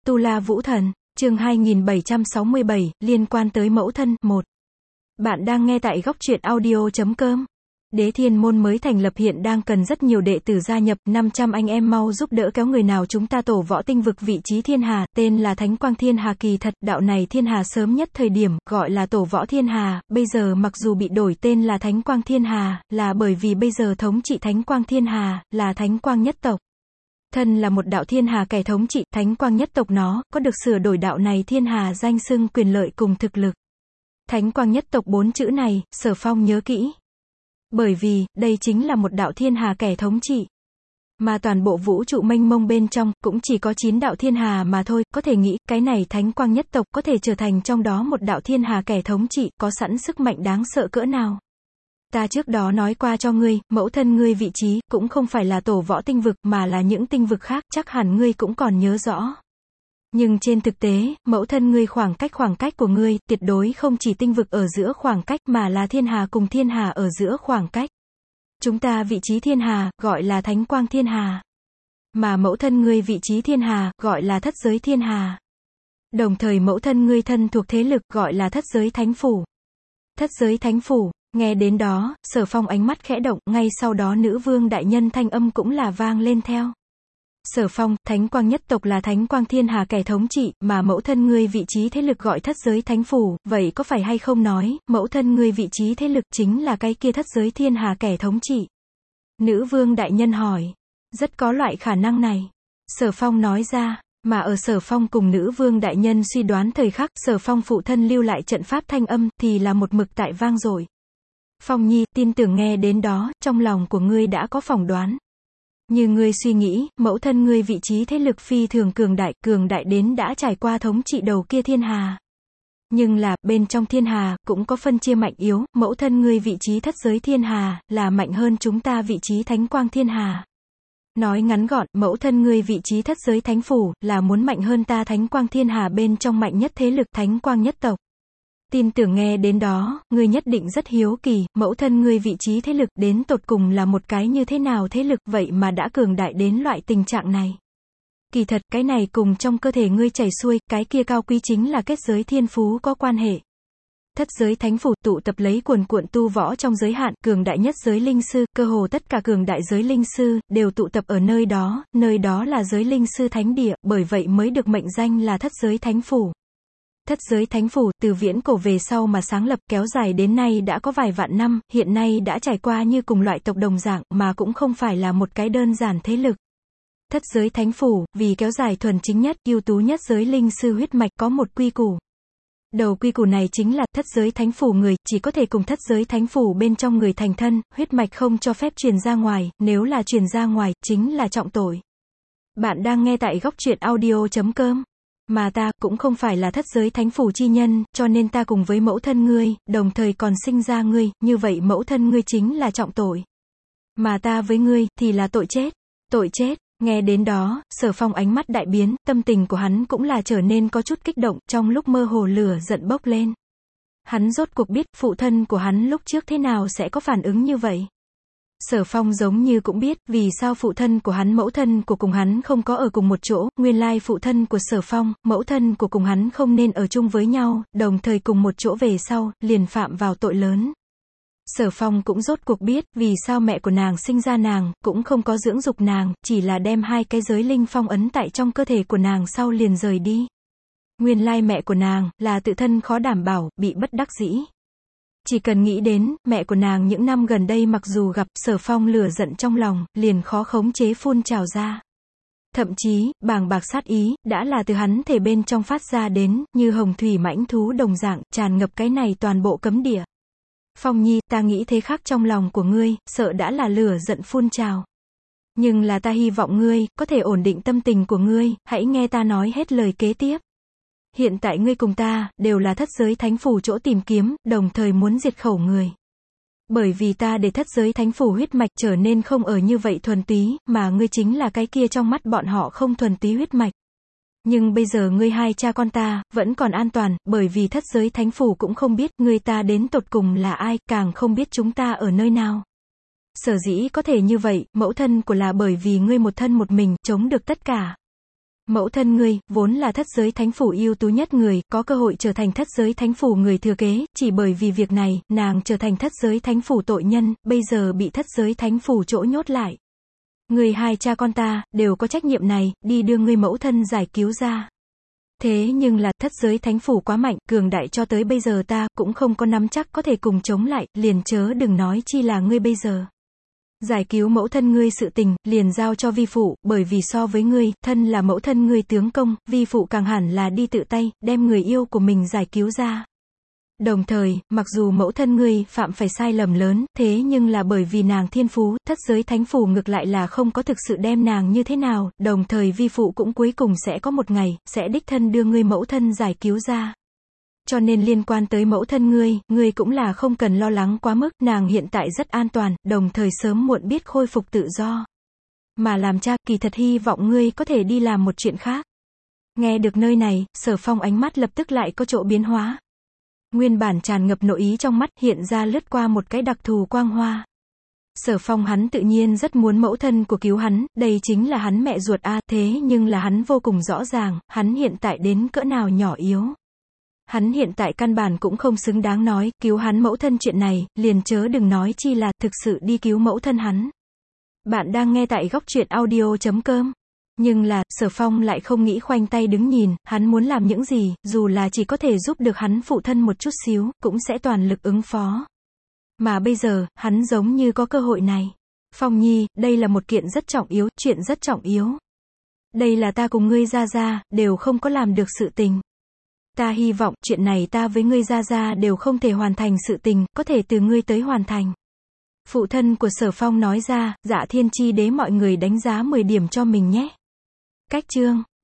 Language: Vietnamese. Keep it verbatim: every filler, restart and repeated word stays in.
Tu La Vũ Thần, chương hai nghìn bảy trăm sáu mươi bảy, liên quan tới mẫu thân, một. Bạn đang nghe tại góc truyện audio chấm com. Đế Thiên Môn mới thành lập hiện đang cần rất nhiều đệ tử gia nhập, năm trăm anh em mau giúp đỡ kéo người nào chúng ta tổ võ tinh vực vị trí thiên hà, tên là Thánh Quang Thiên Hà. Kỳ thật, đạo này thiên hà sớm nhất thời điểm, gọi là tổ võ thiên hà, bây giờ mặc dù bị đổi tên là Thánh Quang Thiên Hà, là bởi vì bây giờ thống trị Thánh Quang Thiên Hà, là Thánh Quang nhất tộc. Thân là một đạo thiên hà kẻ thống trị, Thánh Quang nhất tộc nó, có được sửa đổi đạo này thiên hà danh xưng quyền lợi cùng thực lực. Thánh Quang nhất tộc bốn chữ này, Sở Phong nhớ kỹ. Bởi vì, đây chính là một đạo thiên hà kẻ thống trị. Mà toàn bộ vũ trụ mênh mông bên trong, cũng chỉ có chín đạo thiên hà mà thôi, có thể nghĩ, cái này Thánh Quang nhất tộc có thể trở thành trong đó một đạo thiên hà kẻ thống trị, có sẵn sức mạnh đáng sợ cỡ nào. Ta trước đó nói qua cho ngươi, mẫu thân ngươi vị trí, cũng không phải là tổ võ tinh vực, mà là những tinh vực khác, chắc hẳn ngươi cũng còn nhớ rõ. Nhưng trên thực tế, mẫu thân ngươi khoảng cách khoảng cách của ngươi, tuyệt đối không chỉ tinh vực ở giữa khoảng cách, mà là thiên hà cùng thiên hà ở giữa khoảng cách. Chúng ta vị trí thiên hà, gọi là Thánh Quang Thiên Hà. Mà mẫu thân ngươi vị trí thiên hà, gọi là Thất Giới Thiên Hà. Đồng thời mẫu thân ngươi thân thuộc thế lực, gọi là Thất Giới Thánh Phủ. Thất Giới Thánh Phủ. Nghe đến đó, Sở Phong ánh mắt khẽ động, ngay sau đó nữ vương đại nhân thanh âm cũng là vang lên theo. Sở Phong, Thánh Quang nhất tộc là Thánh Quang Thiên Hà kẻ thống trị, mà mẫu thân ngươi vị trí thế lực gọi Thất Giới Thánh Phủ, vậy có phải hay không nói, mẫu thân ngươi vị trí thế lực chính là cái kia Thất Giới Thiên Hà kẻ thống trị? Nữ vương đại nhân hỏi. Rất có loại khả năng này. Sở Phong nói ra. Mà ở Sở Phong cùng nữ vương đại nhân suy đoán thời khắc, Sở Phong phụ thân lưu lại trận pháp thanh âm, thì là một mực tại vang dội. Phong Nhi, tin tưởng nghe đến đó, trong lòng của ngươi đã có phỏng đoán. Như ngươi suy nghĩ, mẫu thân ngươi vị trí thế lực phi thường cường đại, cường đại đến đã trải qua thống trị đầu kia thiên hà. Nhưng là, bên trong thiên hà, cũng có phân chia mạnh yếu, mẫu thân ngươi vị trí Thất Giới Thiên Hà, là mạnh hơn chúng ta vị trí Thánh Quang Thiên Hà. Nói ngắn gọn, mẫu thân ngươi vị trí Thất Giới Thánh Phủ, là muốn mạnh hơn ta Thánh Quang Thiên Hà bên trong mạnh nhất thế lực Thánh Quang nhất tộc. Tin tưởng nghe đến đó, ngươi nhất định rất hiếu kỳ, mẫu thân ngươi vị trí thế lực đến tột cùng là một cái như thế nào thế lực vậy mà đã cường đại đến loại tình trạng này. Kỳ thật, cái này cùng trong cơ thể ngươi chảy xuôi, cái kia cao quý chính là kết giới thiên phú có quan hệ. Thất Giới Thánh Phủ tụ tập lấy cuồn cuộn tu võ trong giới hạn, cường đại nhất giới linh sư, cơ hồ tất cả cường đại giới linh sư, đều tụ tập ở nơi đó, nơi đó là giới linh sư thánh địa, bởi vậy mới được mệnh danh là Thất Giới Thánh Phủ. Thất Giới Thánh Phủ, từ viễn cổ về sau mà sáng lập, kéo dài đến nay đã có vài vạn năm, hiện nay đã trải qua như cùng loại tộc đồng dạng, mà cũng không phải là một cái đơn giản thế lực. Thất Giới Thánh Phủ, vì kéo dài thuần chính nhất, ưu tú nhất giới linh sư huyết mạch có một quy củ. Đầu quy củ này chính là, Thất Giới Thánh Phủ người, chỉ có thể cùng Thất Giới Thánh Phủ bên trong người thành thân, huyết mạch không cho phép truyền ra ngoài, nếu là truyền ra ngoài, chính là trọng tội. Bạn đang nghe tại góc truyện audio chấm com. Mà ta, cũng không phải là Thất Giới Thánh Phủ chi nhân, cho nên ta cùng với mẫu thân ngươi, đồng thời còn sinh ra ngươi, như vậy mẫu thân ngươi chính là trọng tội. Mà ta với ngươi, thì là tội chết. Tội chết. Nghe đến đó, Sở Phong ánh mắt đại biến, tâm tình của hắn cũng là trở nên có chút kích động, trong lúc mơ hồ lửa giận bốc lên. Hắn rốt cuộc biết, phụ thân của hắn lúc trước thế nào sẽ có phản ứng như vậy. Sở Phong giống như cũng biết, vì sao phụ thân của hắn mẫu thân của cùng hắn không có ở cùng một chỗ, nguyên lai phụ thân của Sở Phong, mẫu thân của cùng hắn không nên ở chung với nhau, đồng thời cùng một chỗ về sau, liền phạm vào tội lớn. Sở Phong cũng rốt cuộc biết, vì sao mẹ của nàng sinh ra nàng, cũng không có dưỡng dục nàng, chỉ là đem hai cái giới linh phong ấn tại trong cơ thể của nàng sau liền rời đi. Nguyên lai mẹ của nàng, là tự thân khó đảm bảo, bị bất đắc dĩ. Chỉ cần nghĩ đến, mẹ của nàng những năm gần đây mặc dù gặp, Sở Phong lửa giận trong lòng, liền khó khống chế phun trào ra. Thậm chí, bàng bạc sát ý, đã là từ hắn thể bên trong phát ra đến, như hồng thủy mãnh thú đồng dạng, tràn ngập cái này toàn bộ cấm địa. Phong Nhi, ta nghĩ thế khác trong lòng của ngươi, sợ đã là lửa giận phun trào. Nhưng là ta hy vọng ngươi, có thể ổn định tâm tình của ngươi, hãy nghe ta nói hết lời kế tiếp. Hiện tại ngươi cùng ta, đều là Thất Giới Thánh Phủ chỗ tìm kiếm, đồng thời muốn diệt khẩu người. Bởi vì ta để Thất Giới Thánh Phủ huyết mạch trở nên không ở như vậy thuần túy, mà ngươi chính là cái kia trong mắt bọn họ không thuần túy huyết mạch. Nhưng bây giờ ngươi hai cha con ta, vẫn còn an toàn, bởi vì Thất Giới Thánh Phủ cũng không biết, ngươi ta đến tột cùng là ai, càng không biết chúng ta ở nơi nào. Sở dĩ có thể như vậy, mẫu thân của là bởi vì ngươi một thân một mình, chống được tất cả. Mẫu thân ngươi, vốn là thất giới thánh phủ ưu tú nhất người, có cơ hội trở thành thất giới thánh phủ người thừa kế, chỉ bởi vì việc này, nàng trở thành thất giới thánh phủ tội nhân, bây giờ bị thất giới thánh phủ chỗ nhốt lại. Người hai cha con ta, đều có trách nhiệm này, đi đưa ngươi mẫu thân giải cứu ra. Thế nhưng là, thất giới thánh phủ quá mạnh, cường đại cho tới bây giờ ta, cũng không có nắm chắc có thể cùng chống lại, liền chớ đừng nói chi là ngươi bây giờ. Giải cứu mẫu thân ngươi sự tình, liền giao cho vi phụ, bởi vì so với ngươi, thân là mẫu thân ngươi tướng công, vi phụ càng hẳn là đi tự tay, đem người yêu của mình giải cứu ra. Đồng thời, mặc dù mẫu thân ngươi phạm phải sai lầm lớn, thế nhưng là bởi vì nàng thiên phú, thất giới thánh phủ ngược lại là không có thực sự đem nàng như thế nào, đồng thời vi phụ cũng cuối cùng sẽ có một ngày, sẽ đích thân đưa ngươi mẫu thân giải cứu ra. Cho nên liên quan tới mẫu thân ngươi, ngươi cũng là không cần lo lắng quá mức, nàng hiện tại rất an toàn, đồng thời sớm muộn biết khôi phục tự do. Mà làm cha, kỳ thật hy vọng ngươi có thể đi làm một chuyện khác. Nghe được nơi này, Sở Phong ánh mắt lập tức lại có chỗ biến hóa. Nguyên bản tràn ngập nội ý trong mắt, hiện ra lướt qua một cái đặc thù quang hoa. Sở Phong hắn tự nhiên rất muốn mẫu thân của cứu hắn, đây chính là hắn mẹ ruột a, thế nhưng là hắn vô cùng rõ ràng, hắn hiện tại đến cỡ nào nhỏ yếu. Hắn hiện tại căn bản cũng không xứng đáng nói, cứu hắn mẫu thân chuyện này, liền chớ đừng nói chi là, thực sự đi cứu mẫu thân hắn. Bạn đang nghe tại góc truyện audio chấm com. Nhưng là, Sở Phong lại không nghĩ khoanh tay đứng nhìn, hắn muốn làm những gì, dù là chỉ có thể giúp được hắn phụ thân một chút xíu, cũng sẽ toàn lực ứng phó. Mà bây giờ, hắn giống như có cơ hội này. Phong Nhi, đây là một kiện rất trọng yếu, chuyện rất trọng yếu. Đây là ta cùng ngươi Gia Gia, đều không có làm được sự tình. Ta hy vọng, chuyện này ta với ngươi Gia Gia đều không thể hoàn thành sự tình, có thể từ ngươi tới hoàn thành. Phụ thân của Sở Phong nói ra, Dạ Thiên Chi Đế mọi người đánh giá mười điểm cho mình nhé. Cách chương